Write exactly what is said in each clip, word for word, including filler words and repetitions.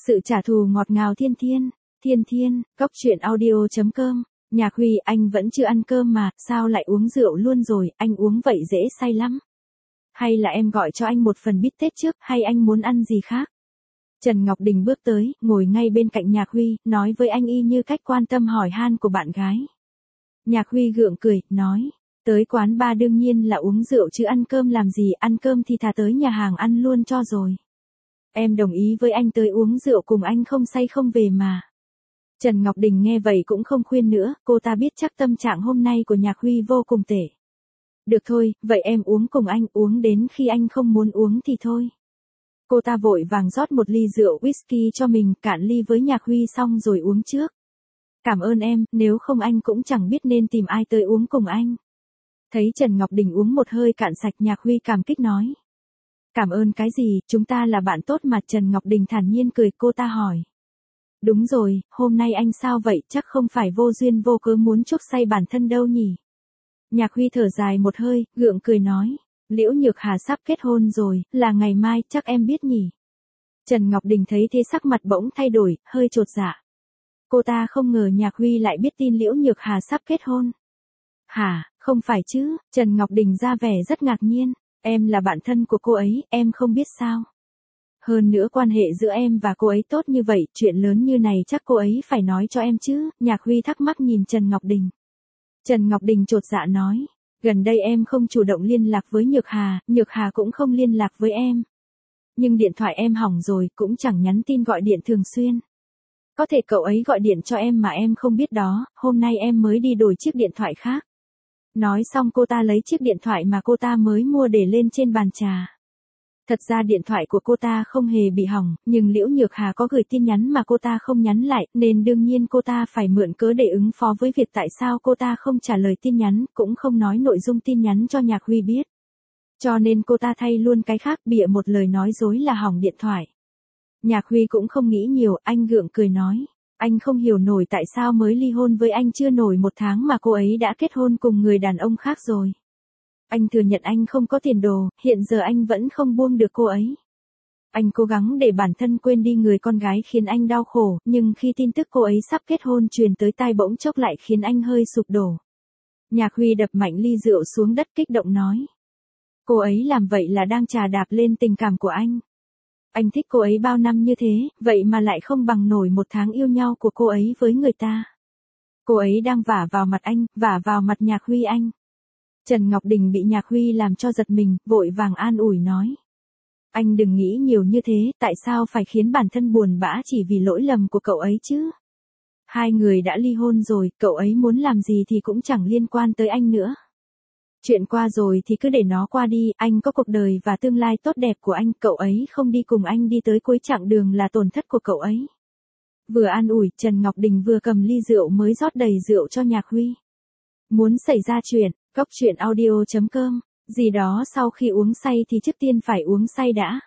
Sự trả thù ngọt ngào thiên thiên, thiên thiên, cốc truyện audio.com, Nhạc Huy anh vẫn chưa ăn cơm mà, sao lại uống rượu luôn rồi, anh uống vậy dễ say lắm. Hay là em gọi cho anh một phần bít tết trước, hay anh muốn ăn gì khác? Trần Ngọc Đình bước tới, ngồi ngay bên cạnh Nhạc Huy, nói với anh y như cách quan tâm hỏi han của bạn gái. Nhạc Huy gượng cười, nói, tới quán bar đương nhiên là uống rượu chứ ăn cơm làm gì, ăn cơm thì thà tới nhà hàng ăn luôn cho rồi. Em đồng ý với anh tới uống rượu cùng anh không say không về mà. Trần Ngọc Đình nghe vậy cũng không khuyên nữa, cô ta biết chắc tâm trạng hôm nay của Nhạc Huy vô cùng tệ. Được thôi, vậy em uống cùng anh, uống đến khi anh không muốn uống thì thôi. Cô ta vội vàng rót một ly rượu whisky cho mình, cạn ly với Nhạc Huy xong rồi uống trước. Cảm ơn em, nếu không anh cũng chẳng biết nên tìm ai tới uống cùng anh. Thấy Trần Ngọc Đình uống một hơi cạn sạch, Nhạc Huy cảm kích nói. Cảm ơn cái gì, chúng ta là bạn tốt mà. Trần Ngọc Đình thản nhiên cười. Cô ta hỏi. Đúng rồi, hôm nay anh sao vậy, chắc không phải vô duyên vô cớ muốn chuốc say bản thân đâu nhỉ. Nhạc Huy thở dài một hơi, gượng cười nói. Liễu Nhược Hà sắp kết hôn rồi, là ngày mai, chắc em biết nhỉ. Trần Ngọc Đình thấy thế sắc mặt bỗng thay đổi, hơi chột dạ. Cô ta không ngờ Nhạc Huy lại biết tin Liễu Nhược Hà sắp kết hôn. Hả, không phải chứ? Trần Ngọc Đình ra vẻ rất ngạc nhiên. Em là bạn thân của cô ấy, em không biết sao. Hơn nữa quan hệ giữa em và cô ấy tốt như vậy, chuyện lớn như này chắc cô ấy phải nói cho em chứ. Nhạc Huy thắc mắc nhìn Trần Ngọc Đình. Trần Ngọc Đình chột dạ nói. Gần đây em không chủ động liên lạc với Nhược Hà, Nhược Hà cũng không liên lạc với em. Nhưng điện thoại em hỏng rồi, cũng chẳng nhắn tin gọi điện thường xuyên. Có thể cậu ấy gọi điện cho em mà em không biết đó, hôm nay em mới đi đổi chiếc điện thoại khác. Nói xong cô ta lấy chiếc điện thoại mà cô ta mới mua để lên trên bàn trà. Thật ra điện thoại của cô ta không hề bị hỏng, nhưng Liễu Nhược Hà có gửi tin nhắn mà cô ta không nhắn lại, nên đương nhiên cô ta phải mượn cớ để ứng phó với việc tại sao cô ta không trả lời tin nhắn, cũng không nói nội dung tin nhắn cho Nhạc Huy biết. Cho nên cô ta thay luôn cái khác, bịa một lời nói dối là hỏng điện thoại. Nhạc Huy cũng không nghĩ nhiều, anh gượng cười nói. Anh không hiểu nổi tại sao mới ly hôn với anh chưa nổi một tháng mà cô ấy đã kết hôn cùng người đàn ông khác rồi. Anh thừa nhận anh không có tiền đồ, hiện giờ anh vẫn không buông được cô ấy. Anh cố gắng để bản thân quên đi người con gái khiến anh đau khổ, nhưng khi tin tức cô ấy sắp kết hôn truyền tới tai bỗng chốc lại khiến anh hơi sụp đổ. Nhạc Huy đập mạnh ly rượu xuống đất kích động nói. Cô ấy làm vậy là đang chà đạp lên tình cảm của anh. Anh thích cô ấy bao năm như thế, vậy mà lại không bằng nổi một tháng yêu nhau của cô ấy với người ta. Cô ấy đang vả vào mặt anh, vả vào mặt Nhạc Huy anh. Trần Ngọc Đình bị Nhạc Huy làm cho giật mình, vội vàng an ủi nói. Anh đừng nghĩ nhiều như thế, tại sao phải khiến bản thân buồn bã chỉ vì lỗi lầm của cậu ấy chứ? Hai người đã ly hôn rồi, cậu ấy muốn làm gì thì cũng chẳng liên quan tới anh nữa. Chuyện qua rồi thì cứ để nó qua đi, anh có cuộc đời và tương lai tốt đẹp của anh, cậu ấy không đi cùng anh đi tới cuối chặng đường là tổn thất của cậu ấy. Vừa an ủi, Trần Ngọc Đình vừa cầm ly rượu mới rót đầy rượu cho Nhạc Huy. Muốn xảy ra chuyện, cốc truyện audio.com, gì đó sau khi uống say thì trước tiên phải uống say đã.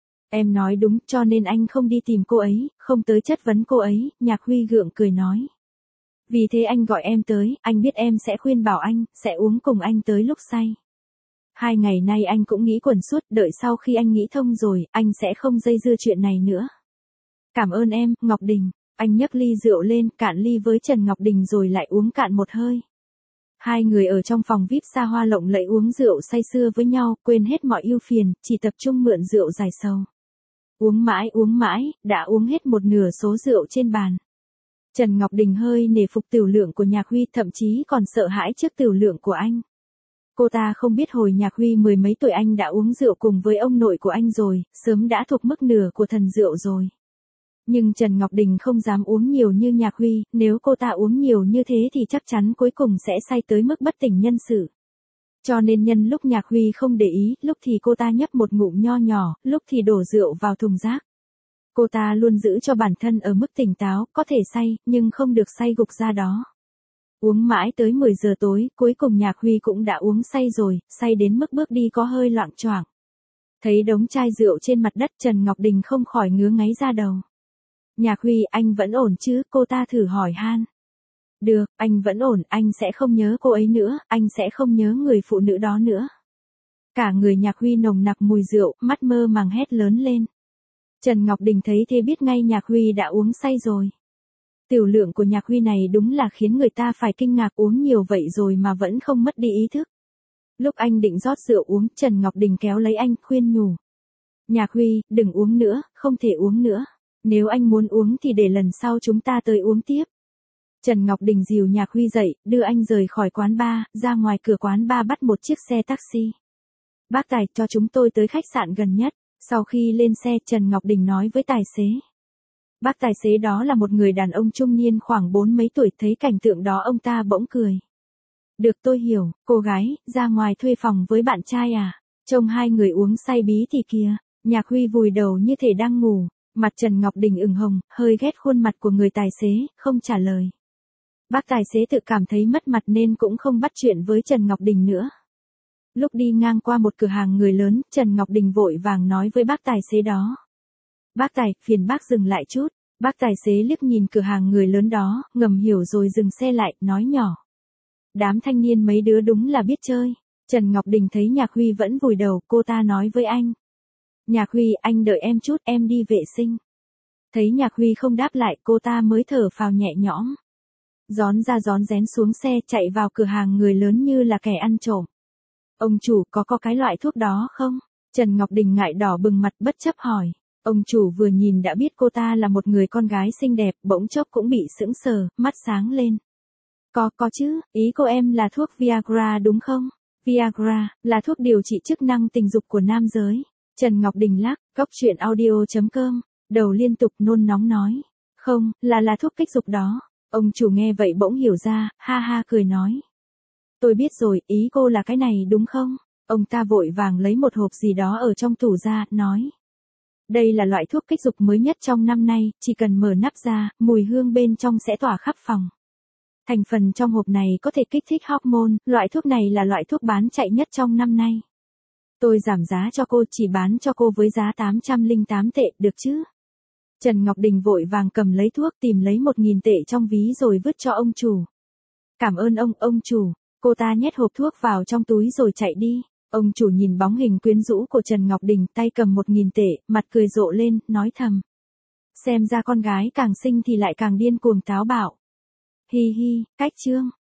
Em nói đúng, cho nên anh không đi tìm cô ấy, không tới chất vấn cô ấy, Nhạc Huy gượng cười nói. Vì thế anh gọi em tới, anh biết em sẽ khuyên bảo anh, sẽ uống cùng anh tới lúc say. Hai ngày nay anh cũng nghĩ quẩn suốt, đợi sau khi anh nghĩ thông rồi, anh sẽ không dây dưa chuyện này nữa. Cảm ơn em, Ngọc Đình. Anh nhấc ly rượu lên, cạn ly với Trần Ngọc Đình rồi lại uống cạn một hơi. Hai người ở trong phòng vi ai pi xa hoa lộng lẫy uống rượu say sưa với nhau, quên hết mọi ưu phiền, chỉ tập trung mượn rượu giải sầu. Uống mãi uống mãi, đã uống hết một nửa số rượu trên bàn. Trần Ngọc Đình hơi nể phục tửu lượng của Nhạc Huy, thậm chí còn sợ hãi trước tửu lượng của anh. Cô ta không biết hồi Nhạc Huy mười mấy tuổi anh đã uống rượu cùng với ông nội của anh rồi, sớm đã thuộc mức nửa của thần rượu rồi. Nhưng Trần Ngọc Đình không dám uống nhiều như Nhạc Huy, nếu cô ta uống nhiều như thế thì chắc chắn cuối cùng sẽ say tới mức bất tỉnh nhân sự. Cho nên nhân lúc Nhạc Huy không để ý, lúc thì cô ta nhấp một ngụm nho nhỏ, lúc thì đổ rượu vào thùng rác. Cô ta luôn giữ cho bản thân ở mức tỉnh táo, có thể say, nhưng không được say gục ra đó. Uống mãi tới mười giờ tối, cuối cùng Nhạc Huy cũng đã uống say rồi, say đến mức bước đi có hơi loạng choạng. Thấy đống chai rượu trên mặt đất, Trần Ngọc Đình không khỏi ngứa ngáy da đầu. Nhạc Huy, anh vẫn ổn chứ? Cô ta thử hỏi han. Được, anh vẫn ổn, anh sẽ không nhớ cô ấy nữa, anh sẽ không nhớ người phụ nữ đó nữa. Cả người Nhạc Huy nồng nặc mùi rượu, mắt mơ màng hét lớn lên. Trần Ngọc Đình thấy thế biết ngay Nhạc Huy đã uống say rồi. Tiểu lượng của Nhạc Huy này đúng là khiến người ta phải kinh ngạc, uống nhiều vậy rồi mà vẫn không mất đi ý thức. Lúc anh định rót rượu uống, Trần Ngọc Đình kéo lấy anh, khuyên nhủ. Nhạc Huy, đừng uống nữa, không thể uống nữa. Nếu anh muốn uống thì để lần sau chúng ta tới uống tiếp. Trần Ngọc Đình dìu Nhạc Huy dậy, đưa anh rời khỏi quán bar, ra ngoài cửa quán bar bắt một chiếc xe taxi. Bác tài, cho chúng tôi tới khách sạn gần nhất. Sau khi lên xe, Trần Ngọc Đình nói với tài xế. Bác tài xế đó là một người đàn ông trung niên khoảng bốn mấy tuổi, thấy cảnh tượng đó ông ta bỗng cười. Được, tôi hiểu, cô gái, ra ngoài thuê phòng với bạn trai à? Trông hai người uống say bí thì kìa. Nhạc Huy vùi đầu như thể đang ngủ, mặt Trần Ngọc Đình ửng hồng, hơi ghét khuôn mặt của người tài xế, không trả lời. Bác tài xế tự cảm thấy mất mặt nên cũng không bắt chuyện với Trần Ngọc Đình nữa. Lúc đi ngang qua một cửa hàng người lớn, Trần Ngọc Đình vội vàng nói với bác tài xế đó. Bác tài, phiền bác dừng lại chút. Bác tài xế liếc nhìn cửa hàng người lớn đó, ngầm hiểu rồi dừng xe lại, nói nhỏ. Đám thanh niên mấy đứa đúng là biết chơi. Trần Ngọc Đình thấy Nhạc Huy vẫn vùi đầu, cô ta nói với anh. Nhạc Huy, anh đợi em chút, em đi vệ sinh. Thấy Nhạc Huy không đáp lại, cô ta mới thở phào nhẹ nhõm. Rón ra rón rén xuống xe, chạy vào cửa hàng người lớn như là kẻ ăn trộm. Ông chủ, có có cái loại thuốc đó không? Trần Ngọc Đình ngại đỏ bừng mặt, bất chấp hỏi. Ông chủ vừa nhìn đã biết cô ta là một người con gái xinh đẹp, bỗng chốc cũng bị sững sờ, mắt sáng lên. Có, có chứ, ý cô em là thuốc Viagra đúng không? Viagra, là thuốc điều trị chức năng tình dục của nam giới. Trần Ngọc Đình lắc, cốc truyện audio chấm com, đầu liên tục nôn nóng nói. Không, là là thuốc kích dục đó. Ông chủ nghe vậy bỗng hiểu ra, ha ha cười nói. Tôi biết rồi, ý cô là cái này đúng không? Ông ta vội vàng lấy một hộp gì đó ở trong tủ ra, nói. Đây là loại thuốc kích dục mới nhất trong năm nay, chỉ cần mở nắp ra, mùi hương bên trong sẽ tỏa khắp phòng. Thành phần trong hộp này có thể kích thích hormone, loại thuốc này là loại thuốc bán chạy nhất trong năm nay. Tôi giảm giá cho cô, chỉ bán cho cô với giá tám trăm lẻ tám tệ, được chứ? Trần Ngọc Đình vội vàng cầm lấy thuốc, tìm lấy một nghìn tệ trong ví rồi vứt cho ông chủ. Cảm ơn ông, ông chủ. Cô ta nhét hộp thuốc vào trong túi rồi chạy đi. Ông chủ nhìn bóng hình quyến rũ của Trần Ngọc Đình, tay cầm một nghìn tệ, mặt cười rộ lên, nói thầm. Xem ra con gái càng xinh thì lại càng điên cuồng táo bạo. Hi hi, cách chương.